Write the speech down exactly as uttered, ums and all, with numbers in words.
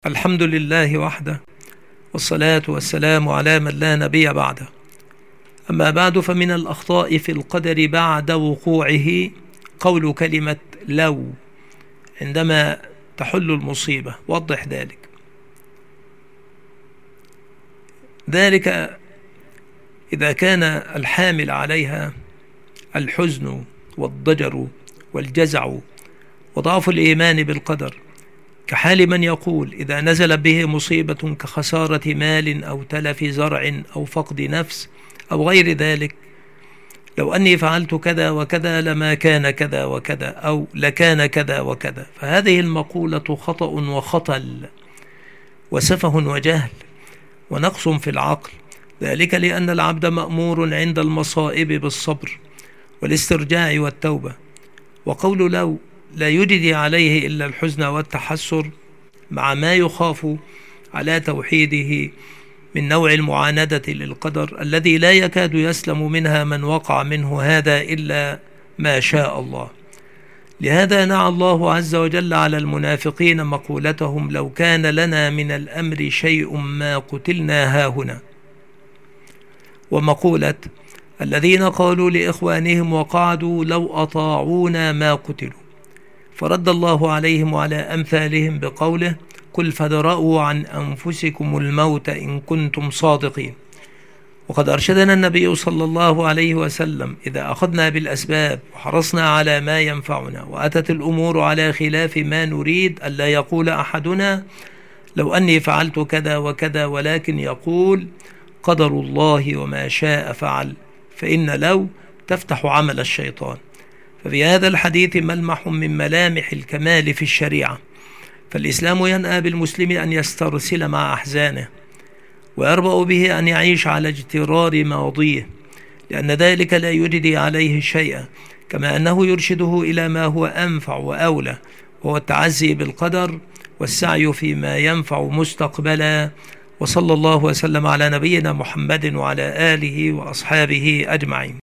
الحمد لله وحده، والصلاة والسلام على من لا نبي بعده. أما بعد، فمن الأخطاء في القدر بعد وقوعه قول كلمة لو عندما تحل المصيبة. وضح ذلك. ذلك إذا كان الحامل عليها الحزن والضجر والجزع وضعف الإيمان بالقدر، كحال من يقول إذا نزل به مصيبة كخسارة مال أو تلف زرع أو فقد نفس أو غير ذلك، لو أني فعلت كذا وكذا لما كان كذا وكذا أو لكان كذا وكذا. فهذه المقولة خطأ وخطل وسفه وجهل ونقص في العقل، ذلك لأن العبد مأمور عند المصائب بالصبر والاسترجاع والتوبة، وقول لو لا يجدي عليه إلا الحزن والتحسر مع ما يخاف على توحيده من نوع المعاندة للقدر الذي لا يكاد يسلم منها من وقع منه هذا إلا ما شاء الله. لهذا نعى الله عز وجل على المنافقين مقولتهم لو كان لنا من الأمر شيء ما قتلنا هاهنا، ومقولة الذين قالوا لإخوانهم وقعدوا لو أطاعونا ما قتلوا، فرد الله عليهم وعلى أمثالهم بقوله قل فادرءوا عن أنفسكم الموت إن كنتم صادقين. وقد أرشدنا النبي صلى الله عليه وسلم إذا أخذنا بالأسباب وحرصنا على ما ينفعنا وأتت الأمور على خلاف ما نريد ألا يقول أحدنا لو أني فعلت كذا وكذا، ولكن يقول قدر الله وما شاء فعل، فإن لو تفتح عمل الشيطان. ففي هذا الحديث ملمح من ملامح الكمال في الشريعة، فالإسلام ينأى بالمسلم أن يسترسل مع أحزانه ويربأ به أن يعيش على اجترار ماضيه، لأن ذلك لا يجدي عليه شيئا، كما أنه يرشده إلى ما هو أنفع وأولى، وهو التعزي بالقدر والسعي فيما ينفع مستقبلا. وصلى الله وسلم على نبينا محمد وعلى آله وأصحابه أجمعين.